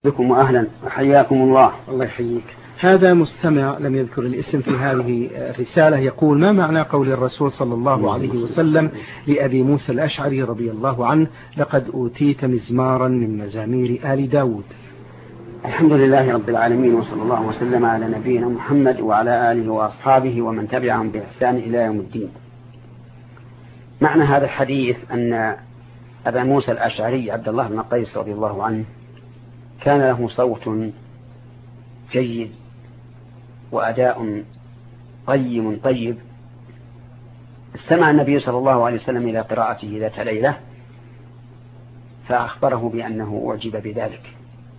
بكم وأهلا وحياكم الله. الله يحييك. هذا مستمع لم يذكر الاسم في هذه الرسالة يقول: ما معنى قول الرسول صلى الله عليه وسلم لأبي موسى الأشعري رضي الله عنه: لقد أوتيت مزمارا من مزامير آل داود؟ الحمد لله رب العالمين، وصلى الله وسلم على نبينا محمد وعلى آله وأصحابه ومن تبعهم بإحسان إلى يوم الدين. معنى هذا الحديث أن أبا موسى الأشعري عبد الله بن قيس رضي الله عنه كان له صوت جيد وأداء طيب. استمع النبي صلى الله عليه وسلم إلى قراءته ذات ليلة فأخبره بأنه أعجب بذلك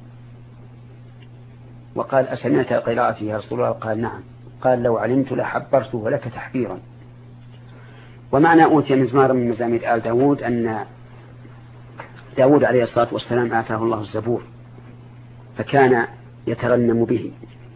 وقال: أسمعت قراءتي يا رسول الله؟ قال: نعم. قال: لو علمت لحبرته لك تحبيرا. ومعنى أوتي مزمارا من مزامير آل داود أن داود عليه الصلاة والسلام آتاه الله الزبور فكان يترنم به،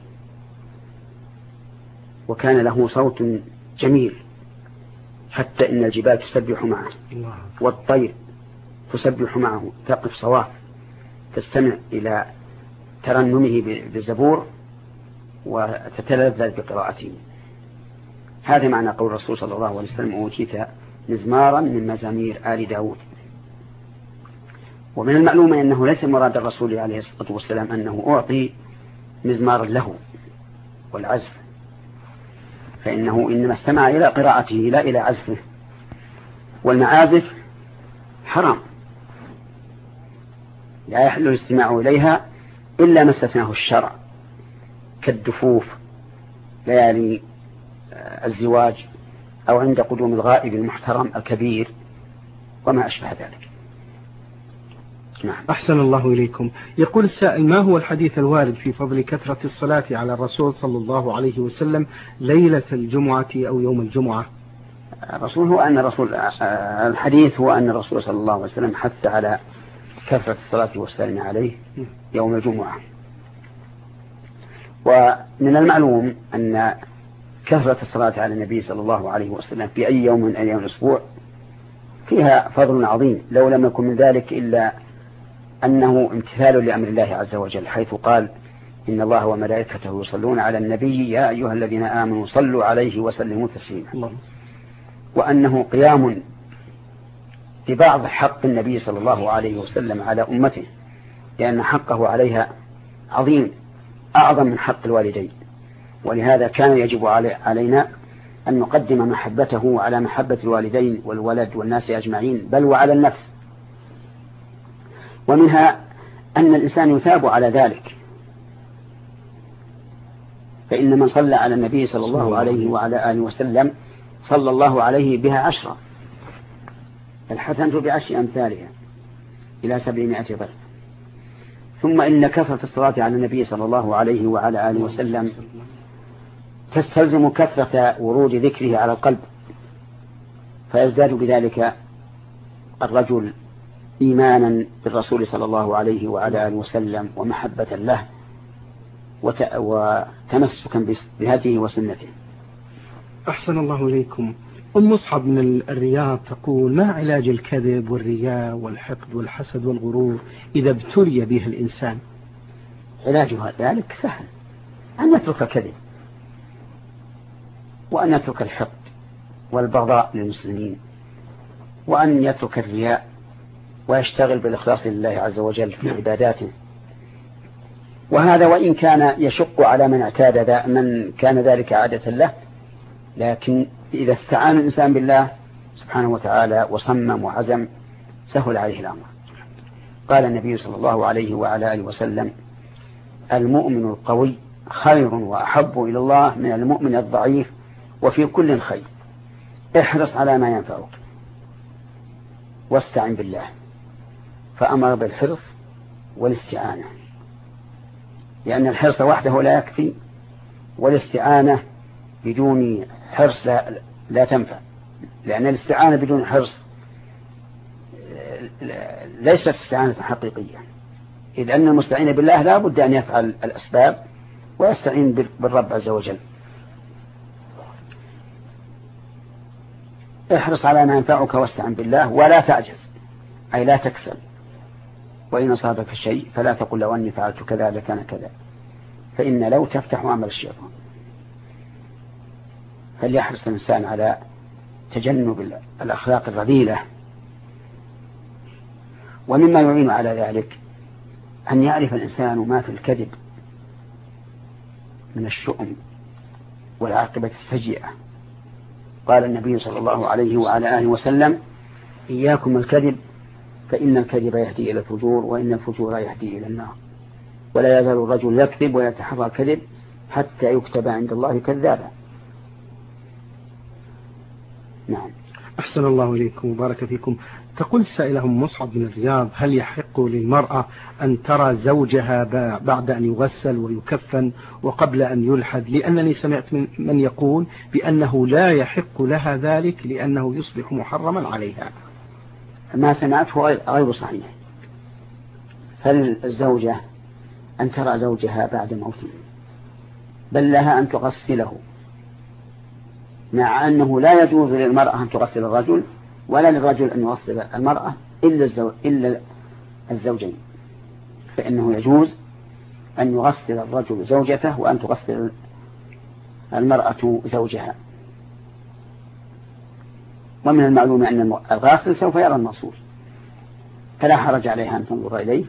وكان له صوت جميل حتى إن الجبال تسبح معه والطير تسبح معه، تقف صواف تستمع إلى ترنمه بالزبور وتتلذذ بقراءته. هذا معنى قول الرسول صلى الله عليه وسلم: أوتيت مزمارا من مزامير آل داود. ومن المعلوم أنه ليس مراد الرسول عليه الصلاة والسلام أنه أعطي مزمارا له والعزف، فإنه إنما استمع إلى قراءته لا إلى عزفه، والمعازف حرام لا يحل الاستماع إليها إلا ما استثناه الشرع كالدفوف ليالي الزواج أو عند قدوم الغائب المحترم الكبير وما أشبه ذلك. نعم. أحسن الله إليكم. يقول السائل: ما هو الحديث الوارد في فضل كثرة الصلاة على الرسول صلى الله عليه وسلم ليلة الجمعة أو يوم الجمعة؟ الحديث هو أن الرسول صلى الله عليه وسلم حث على كثرة الصلاة والسلام عليه يوم الجمعة. ومن المعلوم أن كثرة الصلاة على النبي صلى الله عليه وسلم في أي يوم من أيام الأسبوع فيها فضل عظيم، لو لم يكن من ذلك إلا أنه امتثال لأمر الله عز وجل، حيث قال: إن الله وملائكته يصلون على النبي يا أيها الذين آمنوا صلوا عليه وسلموا تسليما. وأنه قيام ببعض حق النبي صلى الله عليه وسلم على أمته، لأن حقه عليها عظيم أعظم من حق الوالدين، ولهذا كان يجب علينا أن نقدم محبته على محبة الوالدين والولد والناس أجمعين، بل وعلى النفس. ومنها أن الإنسان يثاب على ذلك، فإن من صلى على النبي صلى الله عليه وعلى آله وسلم صلى الله عليه بها 10، الحسنة بعشر أمثالها إلى 700 ضعف. ثم إن كثرة الصلاة على النبي صلى الله عليه وعلى آله وسلم تستلزم كثرة ورود ذكره على القلب، فيزداد بذلك الرجل إيمانا بالرسول صلى الله عليه وعلى آله وسلم ومحبة له وتمسكا بهديه وسنته. أحسن الله إليكم. أم مصعب من الرياض تقول: ما علاج الكذب والرياء والحقد والحسد والغرور إذا ابتلي به الإنسان؟ علاجها ذلك سهل، أن يترك الكذب وأن يترك الحقد والبغضاء للمسلمين وأن يترك الرياء ويشتغل بالإخلاص لله عز وجل في عباداته. وهذا وإن كان يشق على من اعتاد من كان ذلك عادة له، لكن إذا استعان الإنسان بالله سبحانه وتعالى وصمم وعزم سهل عليه الأمر. قال النبي صلى الله عليه وعلى آله وسلم: المؤمن القوي خير وأحب إلى الله من المؤمن الضعيف وفي كل خير، احرص على ما ينفعك واستعن بالله. فأمر بالحرص والاستعانة، لأن الحرص وحده لا يكفي، والاستعانة بدون حرص لا تنفع، لأن الاستعانة بدون حرص ليست استعانة حقيقية، إذ أن المستعين بالله لا بد أن يفعل الأسباب ويستعين بالرب عز وجل. احرص على ما ينفعك واستعن بالله ولا تعجز، أي لا تكسل، وإن أصابك شيء فلا تقل لو أني فعلت كذا لكان كذا، فإن لو تفتح عمل الشيطان. فليحرص الإنسان على تجنب الأخلاق الرذيلة. ومما يعين على ذلك أن يعرف الإنسان ما في الكذب من الشؤم والعاقبة السيئة. قال النبي صلى الله عليه وعلى آله وسلم: إياكم الكذب فإن الكذب يهدي إلى الفجور وإن الفجور يهدي إلى النار، ولا يزال الرجل يكذب ويتحرى الكذب حتى يكتب عند الله كذابا. نعم. أحسن الله إليكم وبارك فيكم. تقول سائلهم مصعب بن الرياض: هل يحق للمرأة أن ترى زوجها بعد أن يغسل ويكفن وقبل أن يلحد؟ لأنني سمعت من يقول بأنه لا يحق لها ذلك لأنه يصبح محرما عليها. ما سمعته غير صحيح. فالزوجة أن ترى زوجها بعد موته، بل لها أن تغسله، مع أنه لا يجوز للمرأة أن تغسل الرجل ولا للرجل أن يغسل المرأة إلا الزوجين، فإنه يجوز أن يغسل الرجل زوجته وأن تغسل المرأة زوجها. ومن المعلوم أن الغاسل سوف يرى المغسول، فلا حرج عليها أن تنظر إليه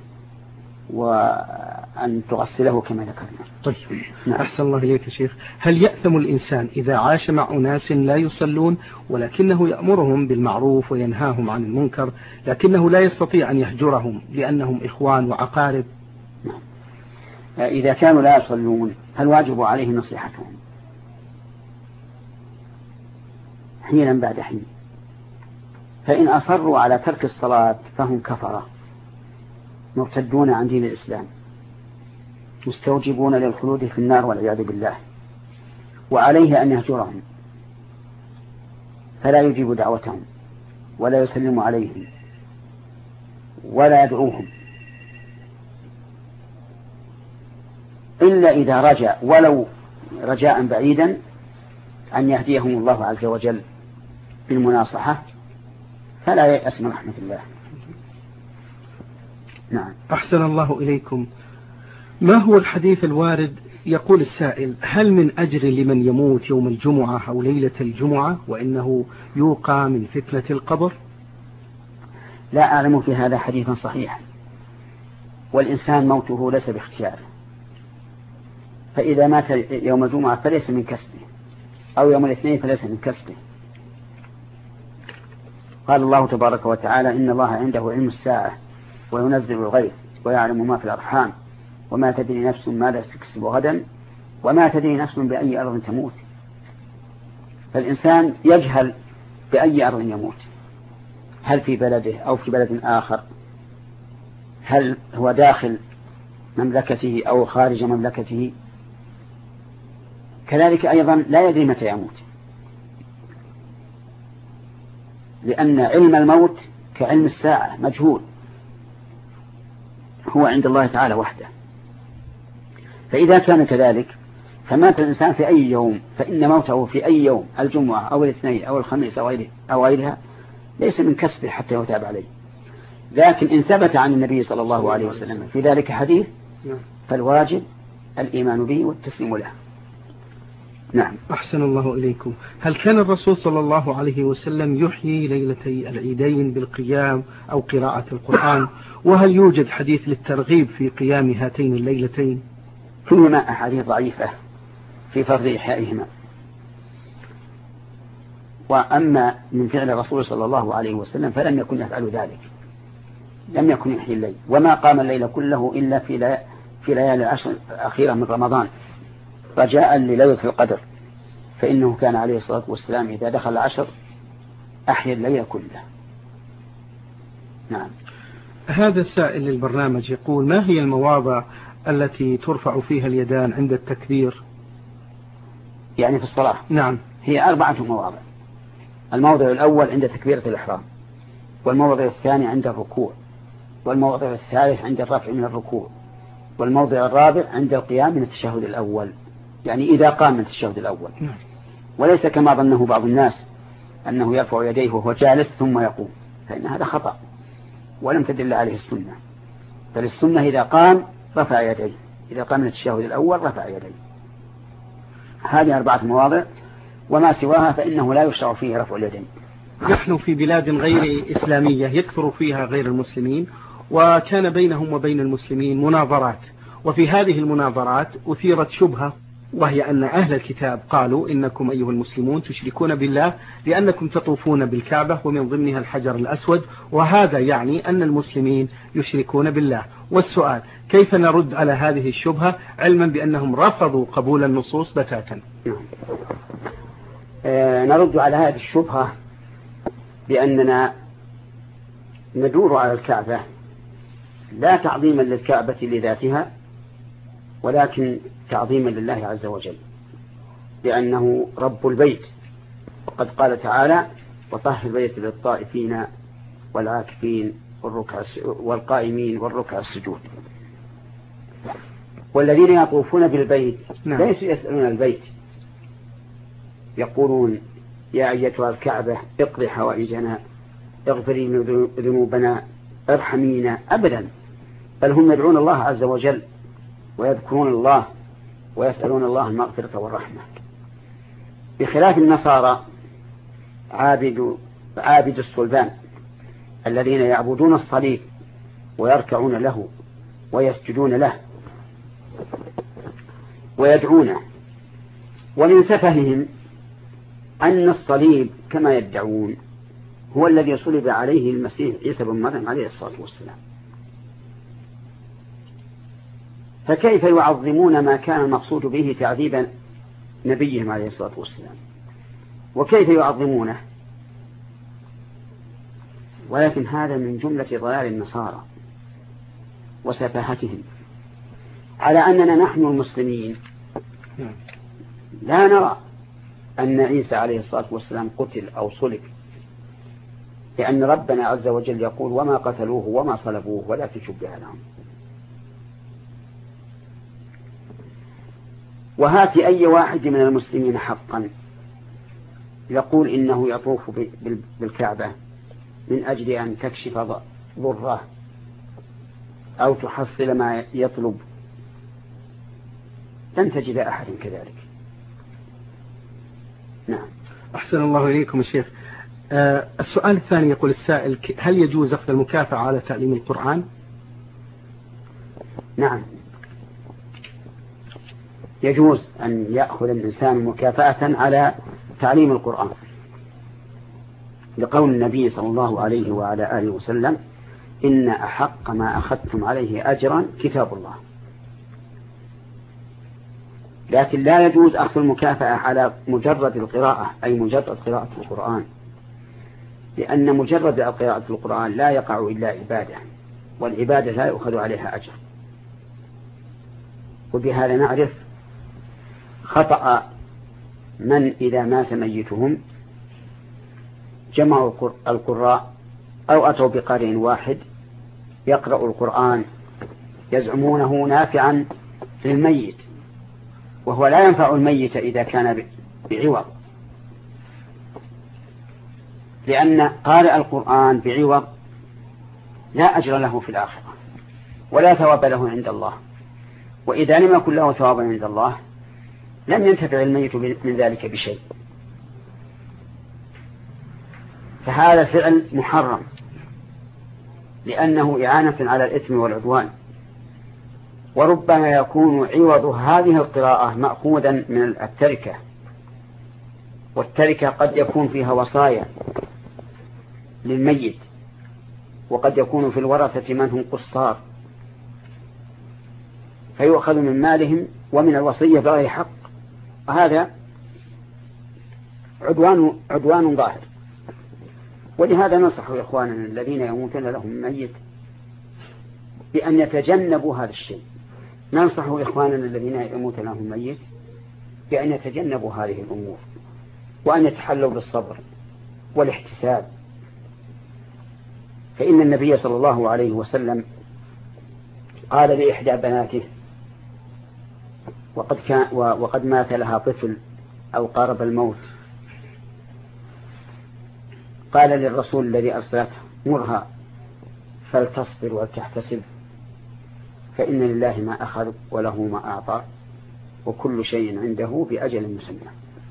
وأن تغسله كما ذكرنا. طيب. أحسن الله إليك يا شيخ. هل يأثم الإنسان إذا عاش مع أناس لا يصلون ولكنه يأمرهم بالمعروف وينهاهم عن المنكر، لكنه لا يستطيع أن يهجرهم لأنهم إخوان وأقارب؟ نعم. إذا كانوا لا يصلون فالواجب عليه نصيحتهم حينا بعد حين، فإن أصروا على ترك الصلاة فهم كفرة مرتدون عن دين الإسلام مستوجبون للخلود في النار والعياذ بالله، وعليه أن يهجرهم فلا يجيب دعوتهم ولا يسلم عليهم ولا يدعوهم إلا إذا رجع ولو رجاء بعيدا أن يهديهم الله عز وجل بالمناصحة، فلا يأس من رحمة الله. نعم. أحسن الله إليكم. ما هو الحديث الوارد؟ يقول السائل: هل من أجر لمن يموت يوم الجمعة أو ليلة الجمعة وإنه يوقى من فتنة القبر؟ لا أعلم في هذا حديثا صحيح، والإنسان موته ليس باختياره، فإذا مات يوم الجمعة فليس من كسبه، أو يوم الاثنين فليس من كسبه. قال الله تبارك وتعالى: إن الله عنده علم الساعة وينزل الغيث ويعلم ما في الأرحام وما تدري نفس ماذا تكسب غدا وما تدري نفس بأي أرض تموت. فالإنسان يجهل بأي أرض يموت، هل في بلده أو في بلد آخر، هل هو داخل مملكته أو خارج مملكته. كذلك أيضا لا يدري متى يموت، لأن علم الموت كعلم الساعة مجهول، هو عند الله تعالى وحده. فإذا كان كذلك فمات الإنسان في أي يوم فإن موته في أي يوم، الجمعة أو الاثنين أو الخميس أو غيرها، ليس من كسبه حتى يتاب عليه. لكن إن ثبت عن النبي صلى الله عليه وسلم في ذلك حديث فالواجب الإيمان به والتسليم له. نعم. أحسن الله إليكم. هل كان الرسول صلى الله عليه وسلم يحيي ليلتي العيدين بالقيام أو قراءة القرآن؟ وهل يوجد حديث للترغيب في قيام هاتين الليلتين؟ فيهما أحاديث ضعيفة في فرض إحيائهما. وأما من فعل الرسول صلى الله عليه وسلم فلم يكن يفعل ذلك، لم يكن يحيي الليل، وما قام الليل كله إلا في ليالي العشر الأخيرة من رمضان رجاء لليلة القدر، فإنه كان عليه الصلاة والسلام إذا دخل العشر أحيا الليل كله. نعم. هذا السائل للبرنامج يقول: ما هي المواضع التي ترفع فيها اليدان عند التكبير؟ يعني في الصلاة؟ نعم. هي 4 مواضع. الموضع الأول عند تكبيرة الإحرام، والموضع الثاني عند الركوع، والموضع الثالث عند الرفع من الركوع، والموضع الرابع عند القيام من التشهد الأول، يعني إذا قام من التشهد الأول. وليس كما ظنه بعض الناس أنه يرفع يديه وهو جالس ثم يقوم، فإن هذا خطأ ولم تدل عليه السنة. فللسنة إذا قام رفع يديه، إذا قام من التشهد الأول رفع يديه. هذه 4 مواضع، وما سواها فإنه لا يشرع فيه رفع اليدين. نحن في بلاد غير إسلامية يكثر فيها غير المسلمين، وكان بينهم وبين المسلمين مناظرات، وفي هذه المناظرات أثيرت شبهة، وهي أن أهل الكتاب قالوا إنكم أيها المسلمون تشركون بالله لأنكم تطوفون بالكعبة ومن ضمنها الحجر الأسود، وهذا يعني أن المسلمين يشركون بالله. والسؤال كيف نرد على هذه الشبهة علما بأنهم رفضوا قبول النصوص بتاتا؟ نرد على هذه الشبهة بأننا ندور على الكعبة لا تعظيما للكعبة لذاتها، ولكن تعظيما لله عز وجل، لأنه رب البيت، وقد قال تعالى: وطهر البيت للطائفين والعاكفين والقائمين والركع السجود. والذين يطوفون بالبيت ليسوا يسألون البيت يقولون: يا أيتها الكعبة اقضي حوائجنا، اغفري ذنوبنا، ارحمينا، أبدا، بل هم يدعون الله عز وجل ويذكرون الله ويسألون الله المغفرة والرحمة، بخلاف النصارى عابد الصلبان الذين يعبدون الصليب ويركعون له ويسجدون له ويدعونه. ومن سفههم أن الصليب كما يدعون هو الذي صلب عليه المسيح عيسى بن مريم عليه الصلاة والسلام، فكيف يعظمون ما كان المقصود به تعذيب نبيهم عليه الصلاة والسلام، وكيف يعظمونه؟ ولكن هذا من جملة ضلال النصارى وسفاهتهم، على أننا نحن المسلمين لا نرى أن عيسى عليه الصلاة والسلام قتل أو صلب، لأن ربنا عز وجل يقول: وما قتلوه وما صلبوه ولكن شبه لهم. وهات أي واحد من المسلمين حقا يقول إنه يطوف بالكعبة من أجل أن تكشف ضره أو تحصل ما يطلب، لن تجد أحد كذلك. نعم. أحسن الله إليكم الشيخ. السؤال الثاني يقول السائل: هل يجوز أخذ المكافأة على تعليم القرآن؟ نعم، يجوز أن يأخذ الإنسان مكافأة على تعليم القرآن، لقول النبي صلى الله عليه وعلى آله وسلم: إن أحق ما أخذتم عليه أجرا كتاب الله. لكن لا يجوز أخذ المكافأة على مجرد القراءة، أي مجرد قراءة القرآن، لأن مجرد قراءة القرآن لا يقع إلا عبادة، والعبادة لا يؤخذ عليها أجر. وبهذا نعرف خطأ من إذا مات ميتهم جمعوا القراء أو أتوا بقارئ واحد يقرأ القرآن يزعمونه نافعا للميت، وهو لا ينفع الميت إذا كان بعوض، لأن قارئ القرآن بعوض لا أجر له في الآخرة ولا ثواب له عند الله، وإذا لم يكن له ثواب عند الله لم ينتفع الميت من ذلك بشيء. فهذا الفعل محرم، لأنه إعانة على الإثم والعدوان، وربما يكون عوض هذه القراءة مأخوذا من التركة، والتركة قد يكون فيها وصايا للميت، وقد يكون في الورثة من هم قصار فيؤخذ من مالهم ومن الوصية بغير حق، وهذا عدوان ظاهر. ولهذا ننصح إخواننا الذين يموتون لهم ميت بأن يتجنبوا هذا الشيء، ننصح إخواننا الذين يموتون لهم ميت بأن يتجنبوا هذه الأمور، وأن يتحلوا بالصبر والاحتساب. فإن النبي صلى الله عليه وسلم قال لإحدى بناته وقد مات لها طفل أو قارب الموت، قال للرسول الذي أرسلته: مرها فلتصبر ولتحتسب فإن لله ما أخذ وله ما أعطى وكل شيء عنده بأجل مسمى.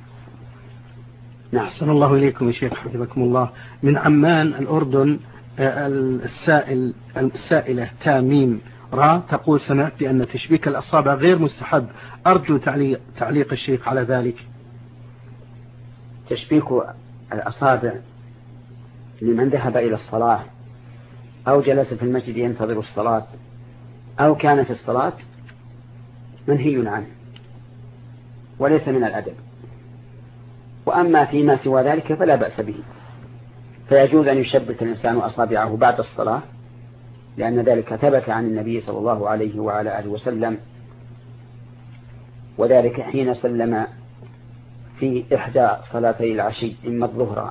نعم. أحسن الله إليكم يا شيخ حفظكم الله. من عمان الأردن السائلة تاميم را تقول: سمعت بأن تشبيك الأصابع غير مستحب، أرجو تعليق الشيخ على ذلك. تشبيك الأصابع لمن ذهب إلى الصلاة أو جلس في المسجد ينتظر الصلاة أو كان في الصلاة منهي عنه وليس من الأدب. وأما فيما سوى ذلك فلا بأس به، فيجوز أن يشبك الإنسان أصابعه بعد الصلاة، لأن ذلك ثبت عن النبي صلى الله عليه وعلى آله وسلم، وذلك حين سلم في إحدى صلاتي العشي إما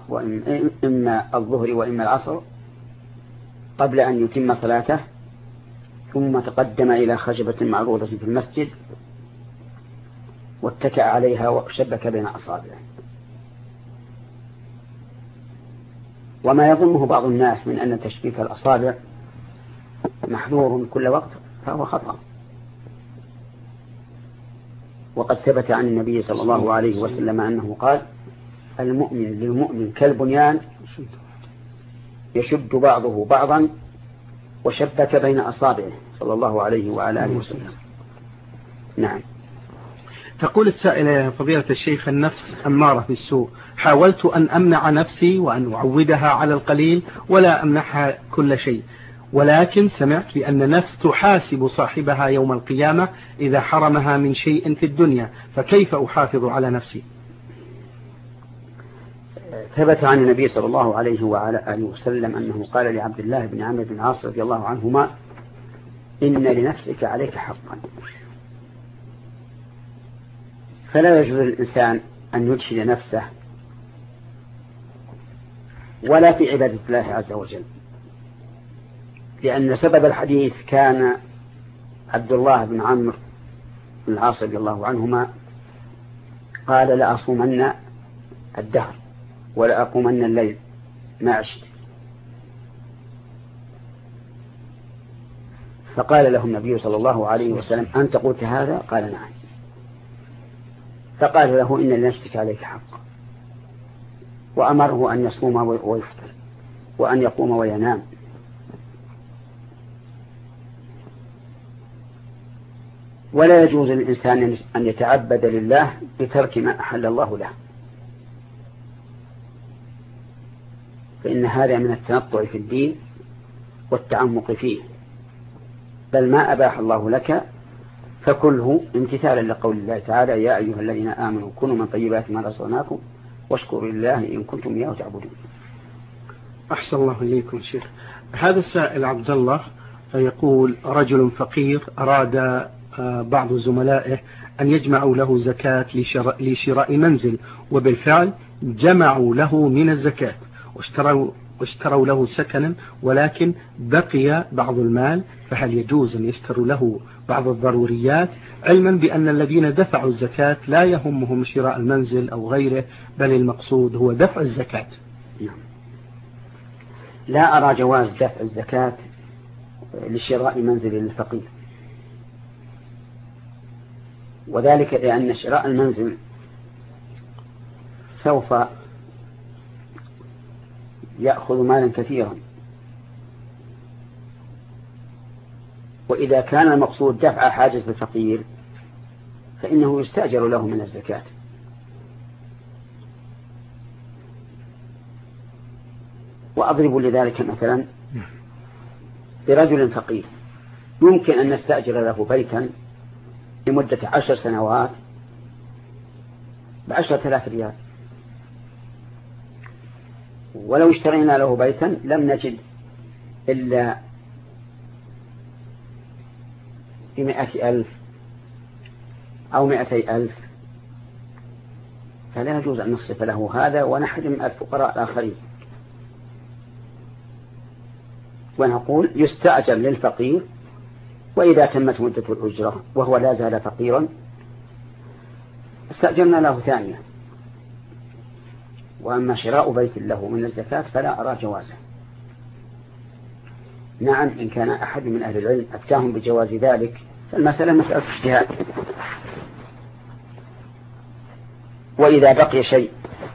الظهر وإما العصر قبل أن يتم صلاته، ثم تقدم إلى خشبة معروضة في المسجد واتكأ عليها وشبك بين أصابعه. وما يظنه بعض الناس من أن تشبيك الأصابع محظور كل وقت فهو خطأ، وقد ثبت عن النبي صلى الله عليه وسلم أنه قال: المؤمن للمؤمن كالبنيان يشد بعضه بعضا، وشبك بين أصابعه صلى الله عليه وعلى آله وسلم. نعم. تقول السائلة: يا فضيلة الشيخ، النفس أمارة بالسوء، حاولت أن أمنع نفسي وأن أعودها على القليل ولا أمنحها كل شيء، ولكن سمعت بأن النفس تحاسب صاحبها يوم القيامة إذا حرمها من شيء في الدنيا، فكيف أحافظ على نفسي؟ ثبت عن النبي صلى الله عليه وعلى آله وسلم أنه قال لعبد الله بن عمرو بن العاص رضي الله عنهما: إن لنفسك عليك حقا. فلا يجوز للإنسان أن يجحد نفسه ولا في عبادة الله عز وجل، لأن سبب الحديث كان عبد الله بن عمرو بن العاص رضي الله عنهما قال: لأصومن الدهر ولا أقومن الليل ما عشت. فقال له النبي صلى الله عليه وسلم: أنت قلت هذا؟ قال: نعم. فقال له: إن لنفسك عليك حق، وأمره أن يصوم ويفطر وأن يقوم وينام. ولا يجوز للإنسان أن يتعبد لله بترك ما أحل الله له، فإن هذا من التنطع في الدين والتعمق فيه، بل ما أباح الله لك فكله امتثالا لقول الله تعالى: يا أيها الذين آمنوا كلوا من طيبات ما رزقناكم واشكروا لله إن كنتم إياه تعبدون. أحسن الله إليكم شيخ. هذا السائل عبد الله يقول: رجل فقير أراد بعض زملائه أن يجمعوا له زكاة لشراء منزل، وبالفعل جمعوا له من الزكاة واشتروا له سكنا، ولكن بقي بعض المال، فهل يجوز أن يشتروا له بعض الضروريات، علما بأن الذين دفعوا الزكاة لا يهمهم شراء المنزل أو غيره، بل المقصود هو دفع الزكاة؟ لا أرى جواز دفع الزكاة لشراء منزل للفقير، وذلك لأن شراء المنزل سوف يأخذ مالا كثيرا، وإذا كان المقصود دفع حاجة الفقير فإنه يستأجر له من الزكاة. وأضرب لذلك مثلا برجل فقير يمكن أن نستأجر له بيتا لمدة 10 سنوات ب10,000 ريال، ولو اشترينا له بيتا لم نجد إلا ب100,000 أو 200,000، فلا يجوز أن نصرف له هذا ونحرم الفقراء الآخرين، ونقول يستأجر للفقير، وإذا تمت مدة الأجرة وهو لا زال فقيرا استأجرنا له ثانية. وأما شراء بيت له من الزكاة فلا أرى جوازه. نعم إن كان أحد من أهل العلم أفتاهم بجواز ذلك فالمسألة مسألة اجتهاد. وإذا بقي شيء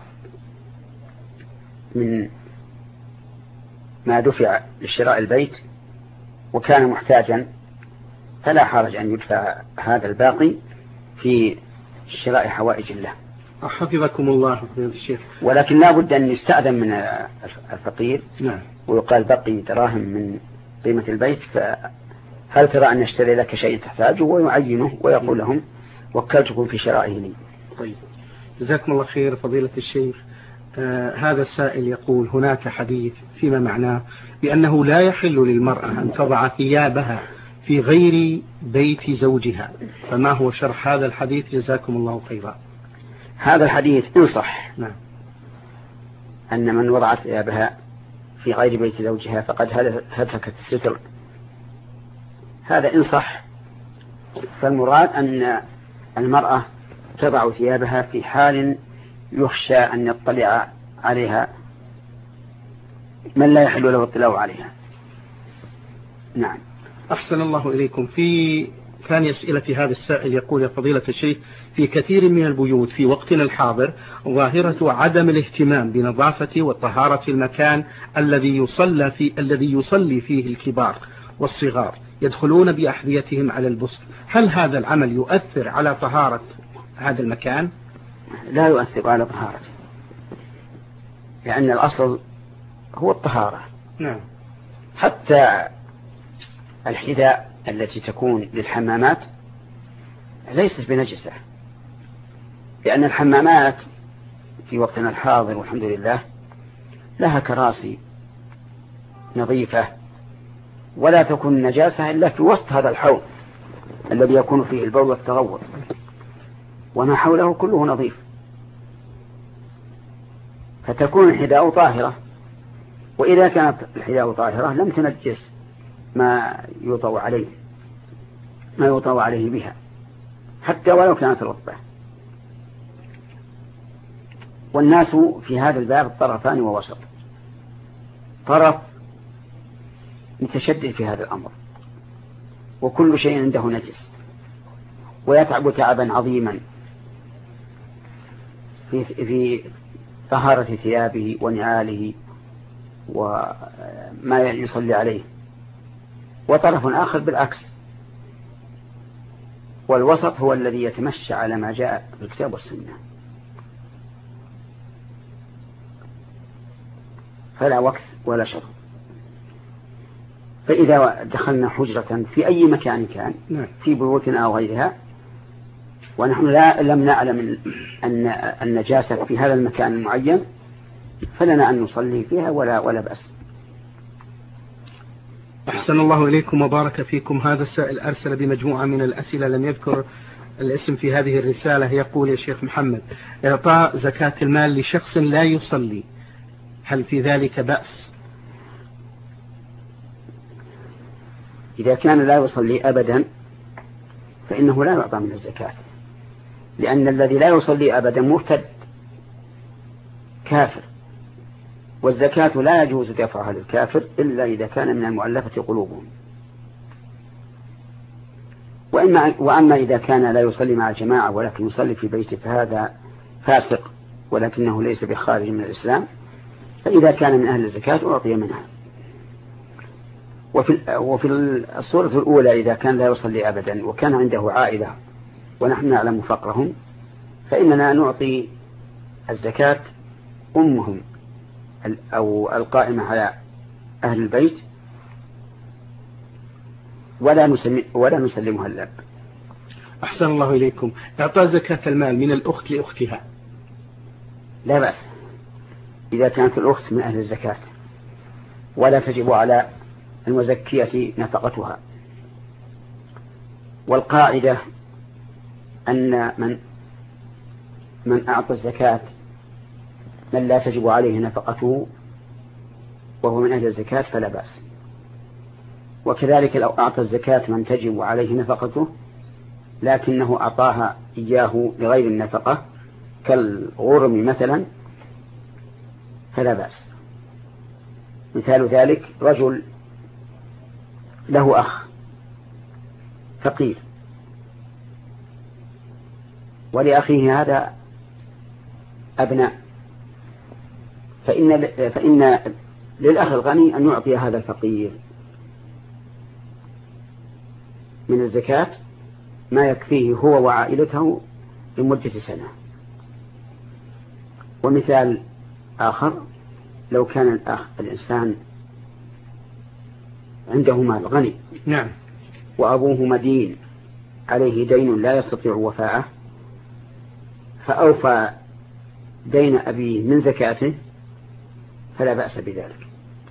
من ما دفع لشراء البيت وكان محتاجا فلا حرج أن يدفع هذا الباقي في شراء حوائج الله. حفظكم الله الشيخ. ولكن لا بد أن يستأذن من الفقير. نعم. ويقال بقي دراهم من قيمة البيت فهل ترى أن نشتري لك شيء تحتاجه ويعينه ويقول لهم وكلتكم في شرائه لي. طيب جزاكم الله خير فضيلة الشيخ. هذا السائل يقول هناك حديث فيما معناه بأنه لا يحل للمرأة أن تضع ثيابها في غير بيت زوجها، فما هو شرح هذا الحديث جزاكم الله خيرا؟ هذا الحديث إن صح نعم أن من وضعت ثيابها في غير بيت زوجها فقد هتكت الستر، هذا إن صح. فالمراد أن المرأة تضع ثيابها في حال يخشى أن يطلع عليها من لا يحل له الاطلاع عليها. نعم. أحسن الله إليكم. في ثاني أسئلة هذا السائل يقول يا فضيلة الشيخ في كثير من البيوت في وقتنا الحاضر ظاهرة عدم الاهتمام بنظافة وطهارة المكان الذي يصلي فيه الكبار والصغار، يدخلون بأحذيتهم على البسط، هل هذا العمل يؤثر على طهارة هذا المكان؟ لا يؤثر على طهارته، لأن الأصل هو الطهارة. نعم. حتى الحذاء التي تكون للحمامات ليست بنجسة، لأن الحمامات في وقتنا الحاضر والحمد لله لها كراسي نظيفة، ولا تكون نجاسة إلا في وسط هذا الحوض الذي يكون فيه البول والتغوط، وما حوله كله نظيف، فتكون الحذاء طاهرة. وإذا كانت الحذاء طاهرة لم تنجس ما يوطأ عليه بها حتى ولو كانت رطبة. والناس في هذا الباب طرفان ووسط، طرف متشدد في هذا الأمر وكل شيء عنده نجس ويتعب تعبا عظيما في طهارة ثيابه ونعاله وما يصلي عليه، وطرف آخر بالعكس، والوسط هو الذي يتمشى على ما جاء في الكتاب والسنة، فلا وكس ولا شر. فإذا دخلنا حجرة في أي مكان كان في بيوتنا أو غيرها ونحن لم نعلم أن النجاسة في هذا المكان المعين فلنا أن نصلي فيها ولا بأس. أحسن الله إليكم وبارك فيكم. هذا السائل أرسل بمجموعة من الأسئلة لم يذكر الاسم في هذه الرسالة. يقول يا شيخ محمد إعطاء زكاة المال لشخص لا يصلي هل في ذلك بأس؟ إذا كان لا يصلي أبدا فإنه لا يعطى من الزكاة، لأن الذي لا يصلي أبدا مرتد كافر، والزكاة لا يجوز دفعها للكافر إلا إذا كان من المؤلفة قلوبهم. وأما إذا كان لا يصلي مع الجماعة ولكن يصلي في بيته فهذا فاسق ولكنه ليس بخارج من الإسلام، فإذا كان من أهل الزكاة أعطي منها. وفي الصورة الأولى إذا كان لا يصلي أبدا وكان عنده عائلة ونحن نعلم فقرهم فإننا نعطي الزكاة أمهم أو القائمة على أهل البيت ولا نسلمها الأب. أحسن الله إليكم. إعطاء زكاة المال من الأخت لأختها لا بأس إذا كانت الأخت من أهل الزكاة ولا تجب على المزكية نفقتها. والقاعدة أن من أعطى الزكاة من لا تجب عليه نفقته وهو من أهل الزكاة فلا بأس. وكذلك لو أعطى الزكاة من تجب عليه نفقته لكنه أعطاها إياه لغير النفقة كالغرم مثلا فلا بأس. مثال ذلك رجل له أخ فقير ولأخيه هذا أبناء، فإن للأخ الغني أن يعطي هذا الفقير من الزكاة ما يكفيه هو وعائلته لمدة سنة. ومثال آخر، لو كان الإنسان عنده مال غني نعم وأبوه مدين عليه دين لا يستطيع وفاءه، فأوفى دين أبيه من زكاته فلا بأس بذلك،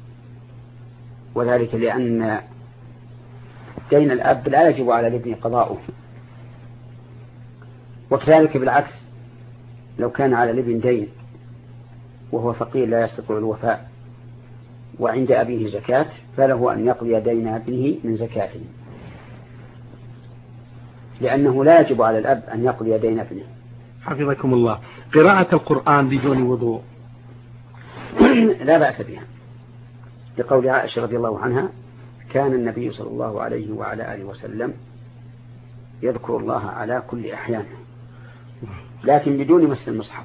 وذلك لأن دين الأب لا يجب على الابن قضاؤه. وكذلك بالعكس، لو كان على الابن دين وهو فقير لا يستطيع الوفاء وعند أبيه زكاة فله أن يقضي دين ابنه من زكاته، لأنه لا يجب على الأب أن يقضي دين ابنه. حفظكم الله. قراءة القرآن بدون وضوء لا بأس بها، لقول عائشة رضي الله عنها: كان النبي صلى الله عليه وعلى آله وسلم يذكر الله على كل أحيانه لكن بدون مس المصحف.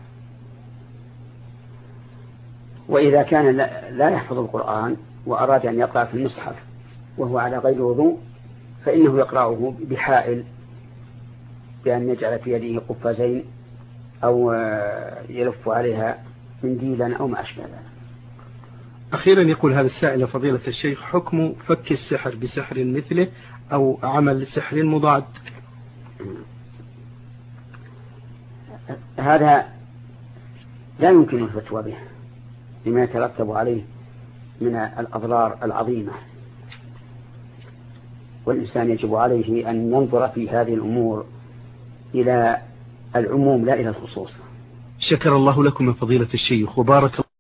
وإذا كان لا يحفظ القرآن وأراد أن يقرأ في المصحف وهو على غير وضوء فإنه يقرأه بحائل، بأن يجعل في يده قفازين أو يلف عليها منديلا أو ما أشبه ذلك. أخيرا يقول هذا السائل: فضيلة الشيخ، حكم فك السحر بسحر مثله أو عمل سحر مضاد؟ هذا لا يمكن الفتوى به لما يترتب عليه من الأضرار العظيمة، والإنسان يجب عليه أن ينظر في هذه الأمور إلى العموم لا إلى الخصوص. شكر الله لكم يا فضيلة الشيخ وبارك